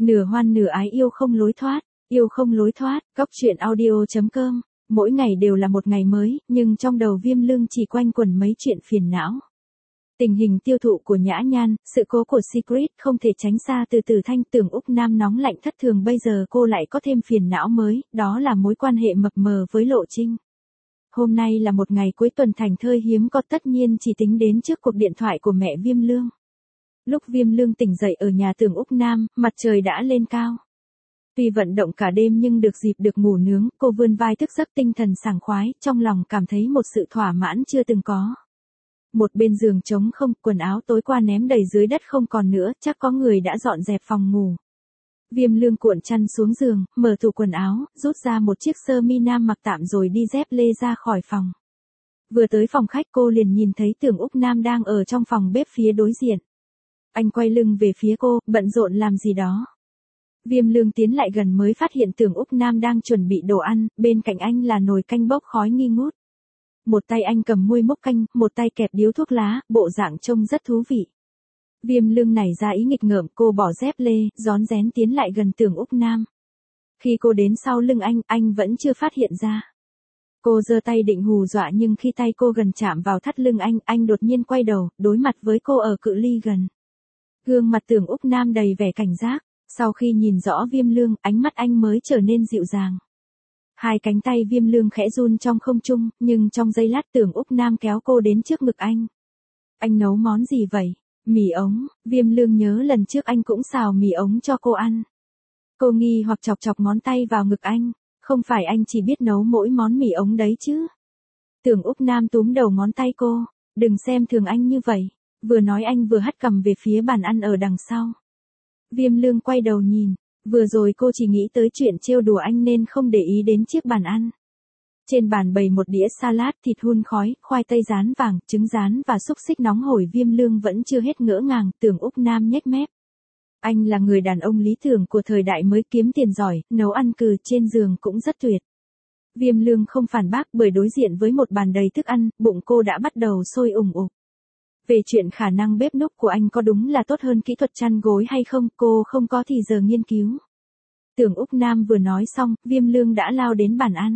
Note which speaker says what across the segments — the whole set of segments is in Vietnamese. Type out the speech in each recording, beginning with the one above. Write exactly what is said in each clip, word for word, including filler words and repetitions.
Speaker 1: Nửa hoan nửa ái yêu không lối thoát, yêu không lối thoát, góc truyện audio.com. Mỗi ngày đều là một ngày mới, nhưng trong đầu Viêm Lương chỉ quanh quẩn mấy chuyện phiền não. Tình hình tiêu thụ của Nhã Nhan, sự cố của Secret không thể tránh xa từ từ Thanh Tưởng Úc Nam nóng lạnh thất thường, bây giờ cô lại có thêm phiền não mới, đó là mối quan hệ mập mờ với Lộ Trinh. Hôm nay là một ngày cuối tuần thành thơi hiếm có, tất nhiên chỉ tính đến trước cuộc điện thoại của mẹ Viêm Lương. Lúc Viêm Lương tỉnh dậy ở nhà Tưởng Úc Nam, mặt trời đã lên cao. Tuy vận động cả đêm nhưng được dịp được ngủ nướng, cô vươn vai thức giấc tinh thần sảng khoái, trong lòng cảm thấy một sự thỏa mãn chưa từng có. Một bên giường trống không, quần áo tối qua ném đầy dưới đất không còn nữa, chắc có người đã dọn dẹp phòng ngủ. Viêm Lương cuộn chăn xuống giường, mở tủ quần áo, rút ra một chiếc sơ mi nam mặc tạm rồi đi dép lê ra khỏi phòng. Vừa tới phòng khách cô liền nhìn thấy Tưởng Úc Nam đang ở trong phòng bếp phía đối diện. Anh quay lưng về phía cô, bận rộn làm gì đó. Viêm Lương tiến lại gần mới phát hiện Tưởng Úc Nam đang chuẩn bị đồ ăn, bên cạnh anh là nồi canh bốc khói nghi ngút. Một tay anh cầm muôi múc canh, một tay kẹp điếu thuốc lá, bộ dạng trông rất thú vị. Viêm Lương nảy ra ý nghịch ngợm, cô bỏ dép lê, rón rén tiến lại gần Tưởng Úc Nam. Khi cô đến sau lưng anh, anh vẫn chưa phát hiện ra. Cô giơ tay định hù dọa nhưng khi tay cô gần chạm vào thắt lưng anh, anh đột nhiên quay đầu, đối mặt với cô ở cự ly gần. Gương mặt Tưởng Úc Nam đầy vẻ cảnh giác, sau khi nhìn rõ Viêm Lương, ánh mắt anh mới trở nên dịu dàng. Hai cánh tay Viêm Lương khẽ run trong không trung, nhưng trong giây lát Tưởng Úc Nam kéo cô đến trước ngực anh. Anh nấu món gì vậy? Mì ống. Viêm Lương nhớ lần trước anh cũng xào mì ống cho cô ăn. Cô nghi hoặc chọc chọc ngón tay vào ngực anh, không phải anh chỉ biết nấu mỗi món mì ống đấy chứ? Tưởng Úc Nam túm đầu ngón tay cô, đừng xem thường anh như vậy. Vừa nói anh vừa hất cằm về phía bàn ăn ở đằng sau. Viêm Lương quay đầu nhìn, vừa rồi cô chỉ nghĩ tới chuyện trêu đùa anh nên không để ý đến chiếc bàn ăn. Trên bàn bày một đĩa salad, thịt hun khói, khoai tây rán vàng, trứng rán và xúc xích nóng hổi. Viêm Lương vẫn chưa hết ngỡ ngàng, Tưởng Úc Nam nhếch mép. Anh là người đàn ông lý tưởng của thời đại mới, kiếm tiền giỏi, nấu ăn cừ, trên giường cũng rất tuyệt. Viêm Lương không phản bác, bởi đối diện với một bàn đầy thức ăn, bụng cô đã bắt đầu sôi ủng ục. Về chuyện khả năng bếp núc của anh có đúng là tốt hơn kỹ thuật chăn gối hay không, cô không có thì giờ nghiên cứu. Tưởng Úc Nam vừa nói xong, Viêm Lương đã lao đến bàn ăn.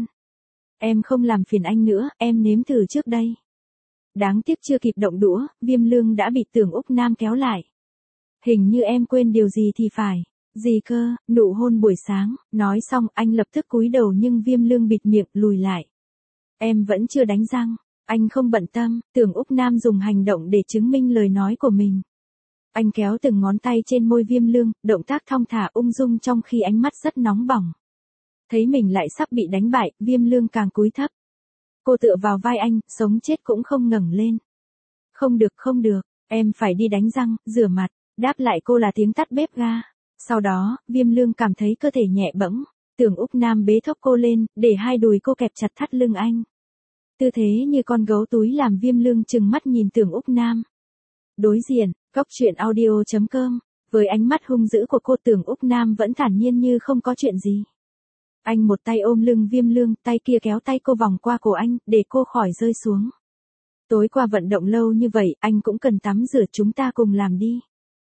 Speaker 1: Em không làm phiền anh nữa, em nếm thử trước đây. Đáng tiếc chưa kịp động đũa, Viêm Lương đã bị Tưởng Úc Nam kéo lại. Hình như em quên điều gì thì phải. Gì cơ? Nụ hôn buổi sáng. Nói xong, anh lập tức cúi đầu nhưng Viêm Lương bịt miệng, lùi lại. Em vẫn chưa đánh răng. Anh không bận tâm, Tưởng Úc Nam dùng hành động để chứng minh lời nói của mình. Anh kéo từng ngón tay trên môi Viêm Lương, động tác thong thả ung dung trong khi ánh mắt rất nóng bỏng. Thấy mình lại sắp bị đánh bại, Viêm Lương càng cúi thấp. Cô tựa vào vai anh, sống chết cũng không ngẩng lên. Không được không được, em phải đi đánh răng, rửa mặt. Đáp lại cô là tiếng tắt bếp ga. Sau đó, Viêm Lương cảm thấy cơ thể nhẹ bẫng. Tưởng Úc Nam bế thốc cô lên, để hai đùi cô kẹp chặt thắt lưng anh. Tư thế như con gấu túi làm Viêm Lương trừng mắt nhìn Tưởng Úc Nam. Đối diện, góc truyện audio.com. Với ánh mắt hung dữ của cô, Tưởng Úc Nam vẫn thản nhiên như không có chuyện gì. Anh một tay ôm lưng Viêm Lương, tay kia kéo tay cô vòng qua cổ anh, để cô khỏi rơi xuống. Tối qua vận động lâu như vậy, anh cũng cần tắm rửa, chúng ta cùng làm đi.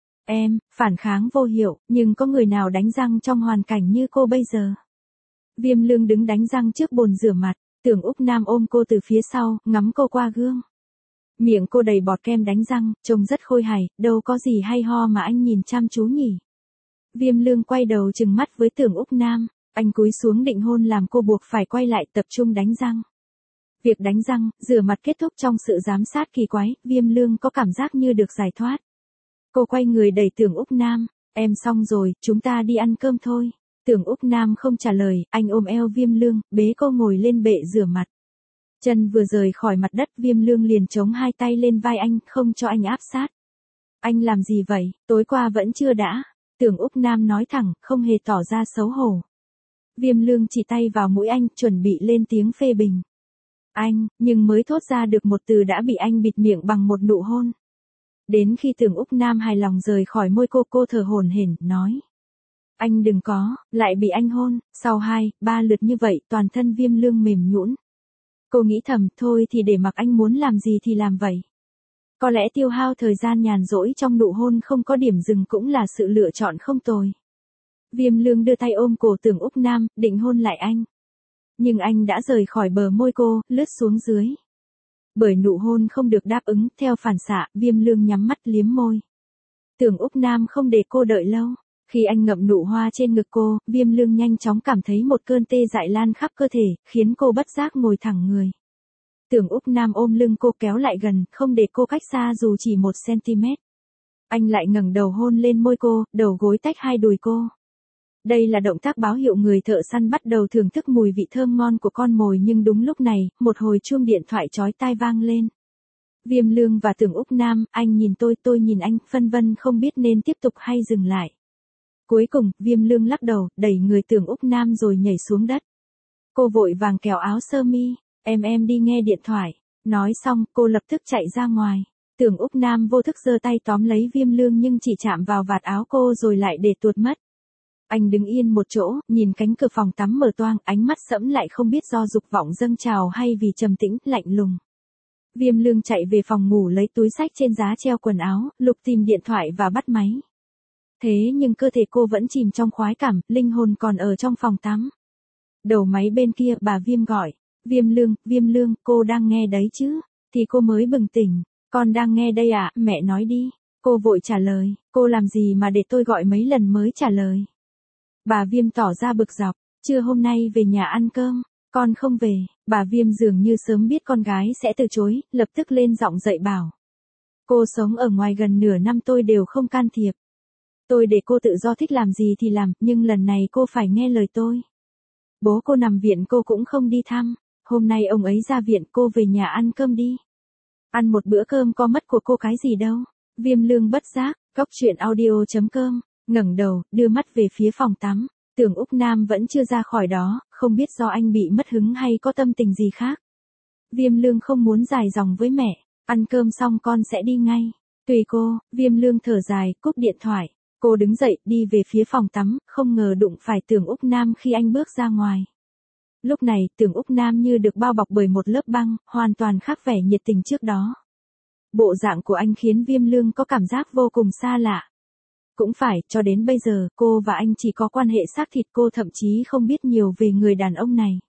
Speaker 1: Em, phản kháng vô hiệu, nhưng có người nào đánh răng trong hoàn cảnh như cô bây giờ? Viêm Lương đứng đánh răng trước bồn rửa mặt, Tưởng Úc Nam ôm cô từ phía sau, ngắm cô qua gương. Miệng cô đầy bọt kem đánh răng, trông rất khôi hài, đâu có gì hay ho mà anh nhìn chăm chú nhỉ. Viêm Lương quay đầu trừng mắt với Tưởng Úc Nam, anh cúi xuống định hôn làm cô buộc phải quay lại tập trung đánh răng. Việc đánh răng, rửa mặt kết thúc trong sự giám sát kỳ quái, Viêm Lương có cảm giác như được giải thoát. Cô quay người đẩy Tưởng Úc Nam, em xong rồi, chúng ta đi ăn cơm thôi. Tưởng Úc Nam không trả lời, anh ôm eo Viêm Lương, bế cô ngồi lên bệ rửa mặt. Chân vừa rời khỏi mặt đất, Viêm Lương liền chống hai tay lên vai anh, không cho anh áp sát. Anh làm gì vậy, tối qua vẫn chưa đã. Tưởng Úc Nam nói thẳng, không hề tỏ ra xấu hổ. Viêm Lương chỉ tay vào mũi anh, chuẩn bị lên tiếng phê bình. Anh, nhưng mới thốt ra được một từ đã bị anh bịt miệng bằng một nụ hôn. Đến khi Tưởng Úc Nam hài lòng rời khỏi môi cô, cô thở hổn hển, nói. Anh đừng có, lại bị anh hôn. Sau hai, ba lượt như vậy, toàn thân Viêm Lương mềm nhũn. Cô nghĩ thầm, thôi thì để mặc anh muốn làm gì thì làm vậy. Có lẽ tiêu hao thời gian nhàn rỗi trong nụ hôn không có điểm dừng cũng là sự lựa chọn không tồi. Viêm Lương đưa tay ôm cổ Tưởng Úc Nam, định hôn lại anh. Nhưng anh đã rời khỏi bờ môi cô, lướt xuống dưới. Bởi nụ hôn không được đáp ứng, theo phản xạ, Viêm Lương nhắm mắt liếm môi. Tưởng Úc Nam không để cô đợi lâu. Khi anh ngậm nụ hoa trên ngực cô, Viêm Lương nhanh chóng cảm thấy một cơn tê dại lan khắp cơ thể, khiến cô bất giác ngồi thẳng người. Tưởng Úc Nam ôm lưng cô kéo lại gần, không để cô cách xa dù chỉ một xăng-ti-mét. Anh lại ngẩng đầu hôn lên môi cô, đầu gối tách hai đùi cô. Đây là động tác báo hiệu người thợ săn bắt đầu thưởng thức mùi vị thơm ngon của con mồi, nhưng đúng lúc này, một hồi chuông điện thoại chói tai vang lên. Viêm Lương và Tưởng Úc Nam, anh nhìn tôi, tôi nhìn anh, phân vân không biết nên tiếp tục hay dừng lại. Cuối cùng, Viêm Lương lắc đầu, đẩy người Tưởng Úc Nam rồi nhảy xuống đất. Cô vội vàng kéo áo sơ mi, em em đi nghe điện thoại. Nói xong, cô lập tức chạy ra ngoài. Tưởng Úc Nam vô thức giơ tay tóm lấy Viêm Lương nhưng chỉ chạm vào vạt áo cô rồi lại để tuột mất. Anh đứng yên một chỗ, nhìn cánh cửa phòng tắm mở toang, ánh mắt sẫm lại không biết do dục vọng dâng trào hay vì trầm tĩnh, lạnh lùng. Viêm Lương chạy về phòng ngủ lấy túi xách trên giá treo quần áo, lục tìm điện thoại và bắt máy. Thế nhưng cơ thể cô vẫn chìm trong khoái cảm, linh hồn còn ở trong phòng tắm. Đầu máy bên kia bà Viêm gọi. Viêm Lương, Viêm Lương, cô đang nghe đấy chứ? Thì cô mới bừng tỉnh. Con đang nghe đây ạ, à, mẹ nói đi. Cô vội trả lời, cô làm gì mà để tôi gọi mấy lần mới trả lời. Bà Viêm tỏ ra bực dọc, trưa hôm nay về nhà ăn cơm, con không về. Bà Viêm dường như sớm biết con gái sẽ từ chối, lập tức lên giọng dạy bảo. Cô sống ở ngoài gần nửa năm tôi đều không can thiệp. Tôi để cô tự do thích làm gì thì làm, nhưng lần này cô phải nghe lời tôi. Bố cô nằm viện cô cũng không đi thăm, hôm nay ông ấy ra viện cô về nhà ăn cơm đi. Ăn một bữa cơm có mất của cô cái gì đâu. Viêm Lương bất giác, cóc truyện audio chấm com, ngẩng đầu, đưa mắt về phía phòng tắm. Tưởng Úc Nam vẫn chưa ra khỏi đó, không biết do anh bị mất hứng hay có tâm tình gì khác. Viêm Lương không muốn dài dòng với mẹ, ăn cơm xong con sẽ đi ngay. Tùy cô, Viêm Lương thở dài, cúp điện thoại. Cô đứng dậy, đi về phía phòng tắm, không ngờ đụng phải Tưởng Úc Nam khi anh bước ra ngoài. Lúc này, Tưởng Úc Nam như được bao bọc bởi một lớp băng, hoàn toàn khác vẻ nhiệt tình trước đó. Bộ dạng của anh khiến Viêm Lương có cảm giác vô cùng xa lạ. Cũng phải, cho đến bây giờ, cô và anh chỉ có quan hệ xác thịt, cô thậm chí không biết nhiều về người đàn ông này.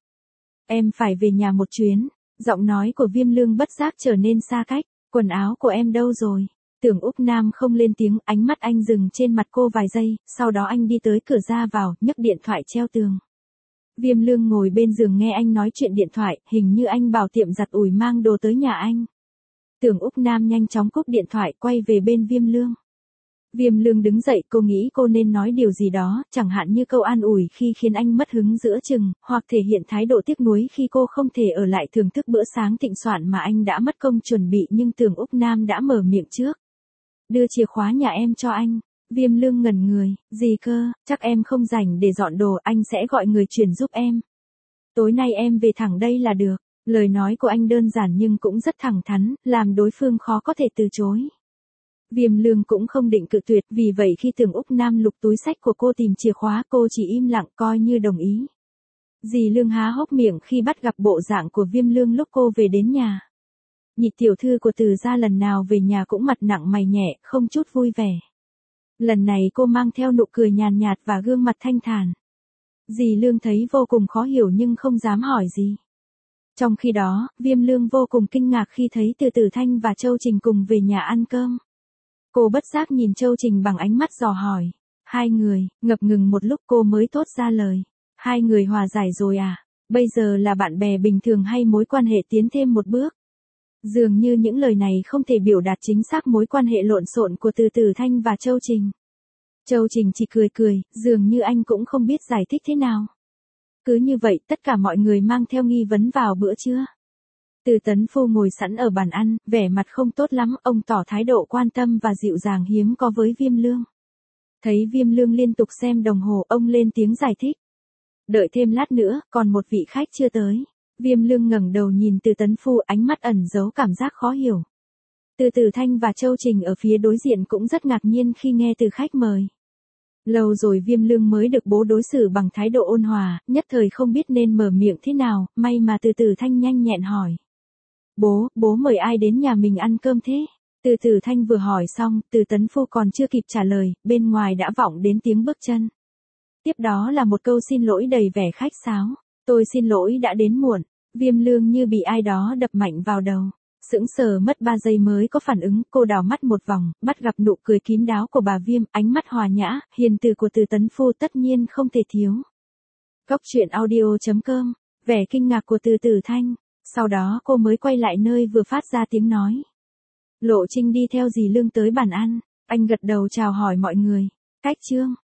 Speaker 1: Em phải về nhà một chuyến, giọng nói của Viêm Lương bất giác trở nên xa cách, quần áo của em đâu rồi? Tưởng Úc Nam không lên tiếng, ánh mắt anh dừng trên mặt cô vài giây, sau đó anh đi tới cửa ra vào, nhấc điện thoại treo tường. Viêm Lương ngồi bên giường nghe anh nói chuyện điện thoại, hình như anh bảo tiệm giặt ủi mang đồ tới nhà anh. Tưởng Úc Nam nhanh chóng cúp điện thoại, quay về bên Viêm Lương. Viêm Lương đứng dậy, cô nghĩ cô nên nói điều gì đó, chẳng hạn như câu an ủi khi khiến anh mất hứng giữa chừng, hoặc thể hiện thái độ tiếc nuối khi cô không thể ở lại thưởng thức bữa sáng thịnh soạn mà anh đã mất công chuẩn bị, nhưng Tưởng Úc Nam đã mở miệng trước. Đưa chìa khóa nhà em cho anh. Viêm Lương ngẩn người, gì cơ, chắc em không rảnh để dọn đồ, anh sẽ gọi người chuyển giúp em. Tối nay em về thẳng đây là được. Lời nói của anh đơn giản nhưng cũng rất thẳng thắn, làm đối phương khó có thể từ chối. Viêm Lương cũng không định cự tuyệt, vì vậy khi Tưởng Úc Nam lục túi xách của cô tìm chìa khóa, cô chỉ im lặng coi như đồng ý. Dì Lương há hốc miệng khi bắt gặp bộ dạng của Viêm Lương lúc cô về đến nhà. Nhị tiểu thư của Từ gia lần nào về nhà cũng mặt nặng mày nhẹ, không chút vui vẻ. Lần này cô mang theo nụ cười nhàn nhạt và gương mặt thanh thản. Dì Lương thấy vô cùng khó hiểu nhưng không dám hỏi gì. Trong khi đó, Viêm Lương vô cùng kinh ngạc khi thấy Từ Tử Thanh và Châu Trình cùng về nhà ăn cơm. Cô bất giác nhìn Châu Trình bằng ánh mắt dò hỏi. Hai người, ngập ngừng một lúc cô mới thốt ra lời. Hai người hòa giải rồi à? Bây giờ là bạn bè bình thường hay mối quan hệ tiến thêm một bước? Dường như những lời này không thể biểu đạt chính xác mối quan hệ lộn xộn của Từ Tử Thanh và Châu Trình. Châu Trình chỉ cười cười, dường như anh cũng không biết giải thích thế nào. Cứ như vậy, tất cả mọi người mang theo nghi vấn vào bữa trưa. Từ Tấn Phu ngồi sẵn ở bàn ăn, vẻ mặt không tốt lắm, ông tỏ thái độ quan tâm và dịu dàng hiếm có với Viêm Lương. Thấy Viêm Lương liên tục xem đồng hồ, ông lên tiếng giải thích. Đợi thêm lát nữa, còn một vị khách chưa tới. Viêm Lương ngẩng đầu nhìn Từ Tấn Phu, ánh mắt ẩn giấu cảm giác khó hiểu. Từ Tử Thanh và Châu Trình ở phía đối diện cũng rất ngạc nhiên khi nghe từ khách mời. Lâu rồi Viêm Lương mới được bố đối xử bằng thái độ ôn hòa, nhất thời không biết nên mở miệng thế nào, may mà Từ Tử Thanh nhanh nhẹn hỏi. Bố, bố mời ai đến nhà mình ăn cơm thế? Từ Tử Thanh vừa hỏi xong, Từ Tấn Phu còn chưa kịp trả lời, bên ngoài đã vọng đến tiếng bước chân. Tiếp đó là một câu xin lỗi đầy vẻ khách sáo. Tôi xin lỗi đã đến muộn. Viêm Lương như bị ai đó đập mạnh vào đầu. Sững sờ mất ba giây mới có phản ứng, cô đảo mắt một vòng, bắt gặp nụ cười kín đáo của bà Viêm, ánh mắt hòa nhã, hiền từ của Từ Tấn Phu tất nhiên không thể thiếu. Góc truyện audio chấm com, vẻ kinh ngạc của Từ Tử Thanh, sau đó cô mới quay lại nơi vừa phát ra tiếng nói. Lộ Trinh đi theo dì Lương tới bàn ăn, anh gật đầu chào hỏi mọi người. Cách chương